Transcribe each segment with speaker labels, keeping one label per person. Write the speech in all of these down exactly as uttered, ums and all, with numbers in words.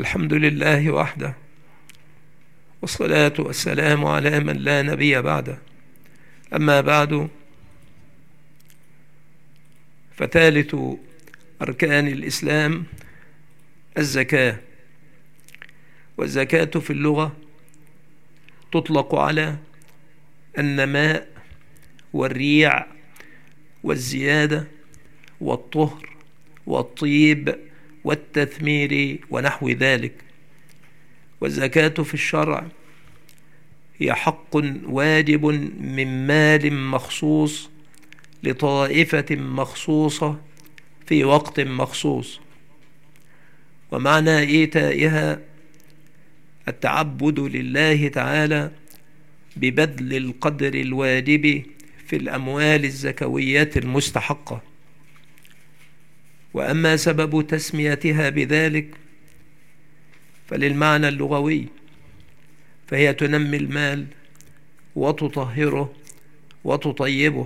Speaker 1: الحمد لله وحده، والصلاة والسلام على من لا نبي بعده. أما بعد، فثالث أركان الإسلام الزكاة. والزكاة في اللغة تطلق على النماء والريع والزيادة والطهر والطيب والتثمير ونحو ذلك. والزكاة في الشرع هي حق واجب من مال مخصوص لطائفة مخصوصة في وقت مخصوص، ومعنى إيتائها التعبد لله تعالى ببذل القدر الواجب في الأموال الزكوية المستحقة. وأما سبب تسميتها بذلك فللمعنى اللغوي، فهي تنمي المال وتطهره وتطيبه،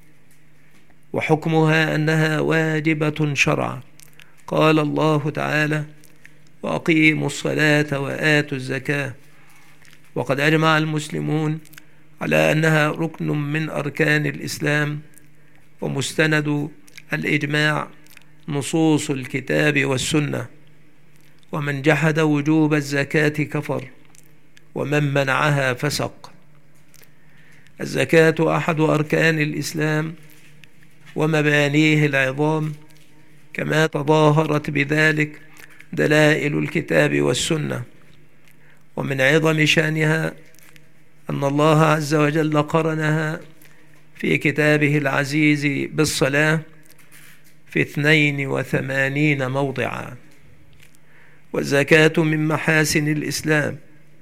Speaker 1: وحكمها أنها واجبة شرعا. قال الله تعالى: وأقيموا الصلاة وآتوا الزكاة. وقد أجمع المسلمون على أنها ركن من أركان الإسلام، ومستند الإجماع نصوص الكتاب والسنة. ومن جحد وجوب الزكاة كفر، ومن منعها فسق. الزكاة أحد أركان الإسلام ومبانيه العظام، كما تظاهرت بذلك دلائل الكتاب والسنة. ومن عظم شأنها أن الله عز وجل قرنها في كتابه العزيز بالصلاة في اثنين وثمانين موضعا. والزكاة من محاسن الإسلام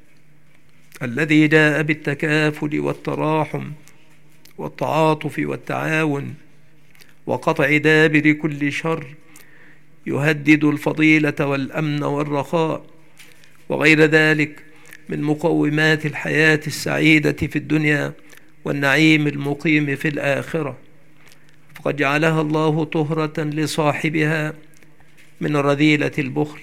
Speaker 1: الذي جاء بالتكافل والتراحم والتعاطف والتعاون وقطع دابر كل شر يهدد الفضيلة والأمن والرخاء وغير ذلك من مقومات الحياة السعيدة في الدنيا والنعيم المقيم في الآخرة. فقد جعلها الله طهرة لصاحبها من رذيلة البخل،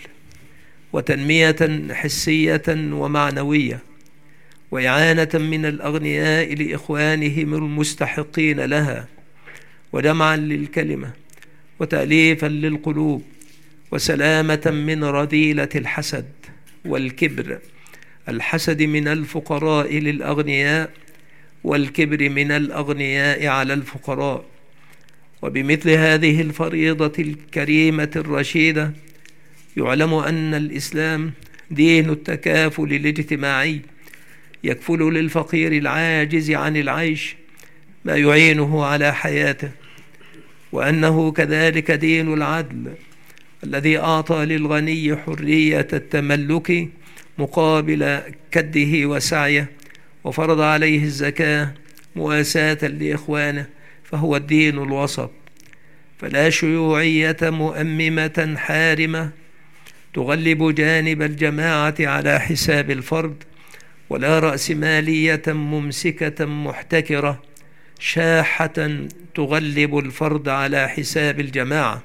Speaker 1: وتنمية حسية ومعنوية، وإعانة من الأغنياء لإخوانهم المستحقين لها، وجمعا للكلمة، وتأليفا للقلوب، وسلامة من رذيلة الحسد والكبر. الحسد من الفقراء للأغنياء، والكبر من الأغنياء على الفقراء. وبمثل هذه الفريضة الكريمة الرشيدة يعلم أن الإسلام دين التكافل الاجتماعي، يكفل للفقير العاجز عن العيش ما يعينه على حياته، وأنه كذلك دين العدل الذي أعطى للغني حرية التملك مقابل كده وسعيه، وفرض عليه الزكاة مواساة لإخوانه، فهو الدين الوسط. فلا شيوعية مؤممة حارمة تغلب جانب الجماعة على حساب الفرد، ولا رأسمالية ممسكة محتكرة شاحة تغلب الفرد على حساب الجماعة.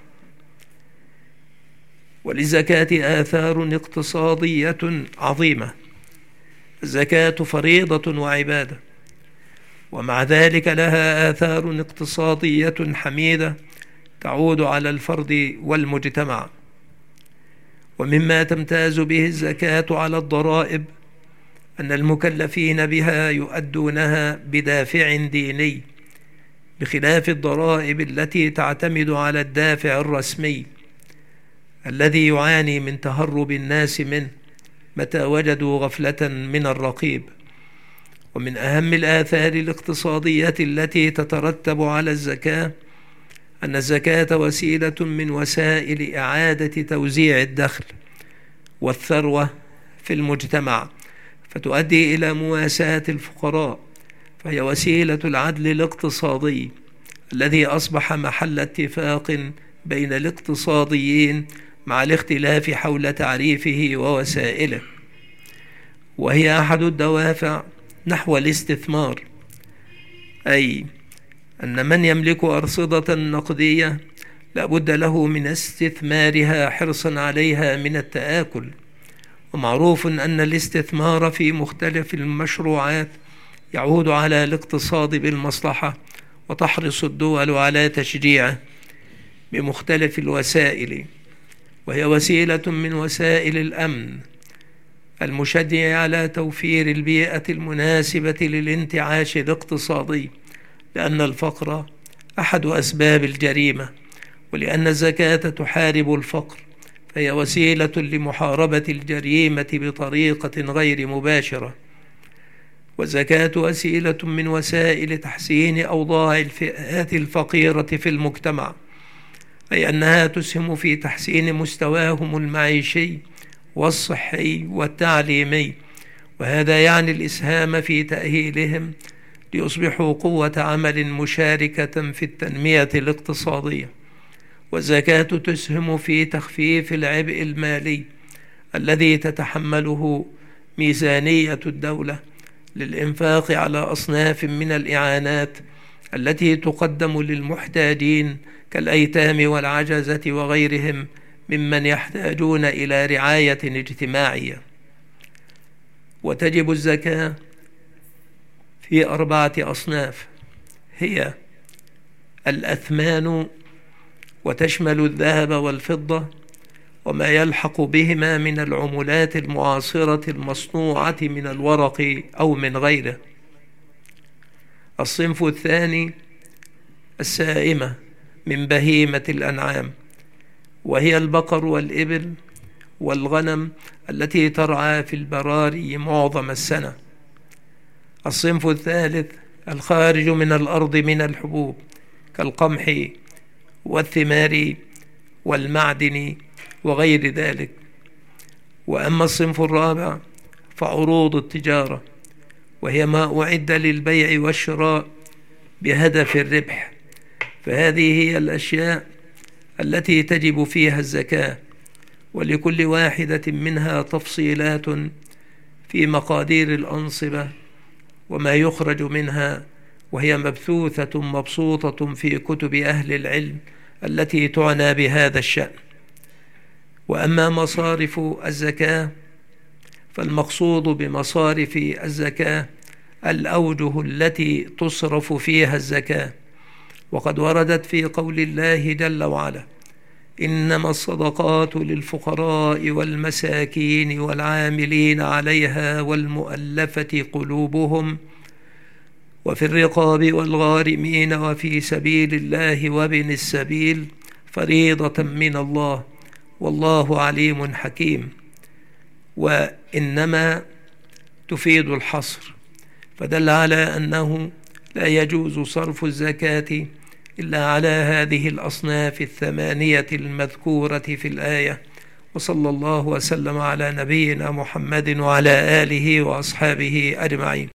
Speaker 1: وللزكاة آثار اقتصادية عظيمة. الزكاة فريضة وعبادة، ومع ذلك لها آثار اقتصادية حميدة تعود على الفرد والمجتمع. ومما تمتاز به الزكاة على الضرائب أن المكلفين بها يؤدونها بدافع ديني، بخلاف الضرائب التي تعتمد على الدافع الرسمي الذي يعاني من تهرب الناس منه متى وجدوا غفلة من الرقيب. ومن أهم الآثار الاقتصادية التي تترتب على الزكاة أن الزكاة وسيلة من وسائل إعادة توزيع الدخل والثروة في المجتمع، فتؤدي إلى مواساة الفقراء، فهي وسيلة العدل الاقتصادي الذي أصبح محل اتفاق بين الاقتصاديين مع الاختلاف حول تعريفه ووسائله. وهي أحد الدوافع نحو الاستثمار، أي أن من يملك أرصدة نقدية لا بد له من استثمارها حرصا عليها من التآكل، ومعروف أن الاستثمار في مختلف المشروعات يعود على الاقتصاد بالمصلحة، وتحرص الدول على تشجيعه بمختلف الوسائل، وهي وسيلة من وسائل الأمن المشجع على توفير البيئة المناسبة للانتعاش الاقتصادي، لأن الفقر أحد أسباب الجريمة، ولأن الزكاة تحارب الفقر، فهي وسيلة لمحاربة الجريمة بطريقة غير مباشرة. والزكاة وسيلة من وسائل تحسين أوضاع الفئات الفقيرة في المجتمع، أي أنها تسهم في تحسين مستواهم المعيشي والصحي والتعليمي، وهذا يعني الإسهام في تأهيلهم ليصبحوا قوة عمل مشاركة في التنمية الاقتصادية. والزكاة تسهم في تخفيف العبء المالي الذي تتحمله ميزانية الدولة للإنفاق على أصناف من الإعانات التي تقدم للمحتاجين كالأيتام والعجزة وغيرهم ممن يحتاجون إلى رعاية اجتماعية. وتجب الزكاة في أربعة أصناف، هي الأثمان، وتشمل الذهب والفضة وما يلحق بهما من العملات المعاصرة المصنوعة من الورق أو من غيره. الصنف الثاني السائمة من بهيمة الأنعام، وهي البقر والإبل والغنم التي ترعى في البراري معظم السنة. الصنف الثالث الخارج من الأرض من الحبوب كالقمح والثمار والمعدن وغير ذلك. وأما الصنف الرابع فعروض التجارة، وهي ما أعد للبيع والشراء بهدف الربح، فهذه هي الأشياء التي تجب فيها الزكاة، ولكل واحدة منها تفصيلات في مقادير الأنصبة وما يخرج منها، وهي مبثوثة مبسوطة في كتب أهل العلم التي تعنى بهذا الشأن. وأما مصارف الزكاة فالمقصود بمصارف الزكاة الأوجه التي تصرف فيها الزكاة، وقد وردت في قول الله جل وعلا: إنما الصدقات للفقراء والمساكين والعاملين عليها والمؤلفة قلوبهم وفي الرقاب والغارمين وفي سبيل الله وابن السبيل فريضة من الله والله عليم حكيم. وإنما تفيد الحصر، فدل على أنه لا يجوز صرف الزكاة إلا على هذه الأصناف الثمانية المذكورة في الآية. وصلى الله وسلم على نبينا محمد وعلى آله وأصحابه أجمعين.